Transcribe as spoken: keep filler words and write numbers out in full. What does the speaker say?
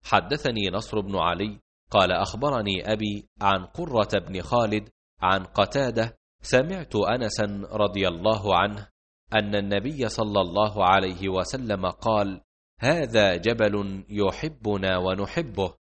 حدثني نصر بن علي قال أخبرني أبي عن قرة بن خالد عن قتادة سمعت أنسا رضي الله عنه أن النبي صلى الله عليه وسلم قال: هذا جبل يحبنا ونحبه،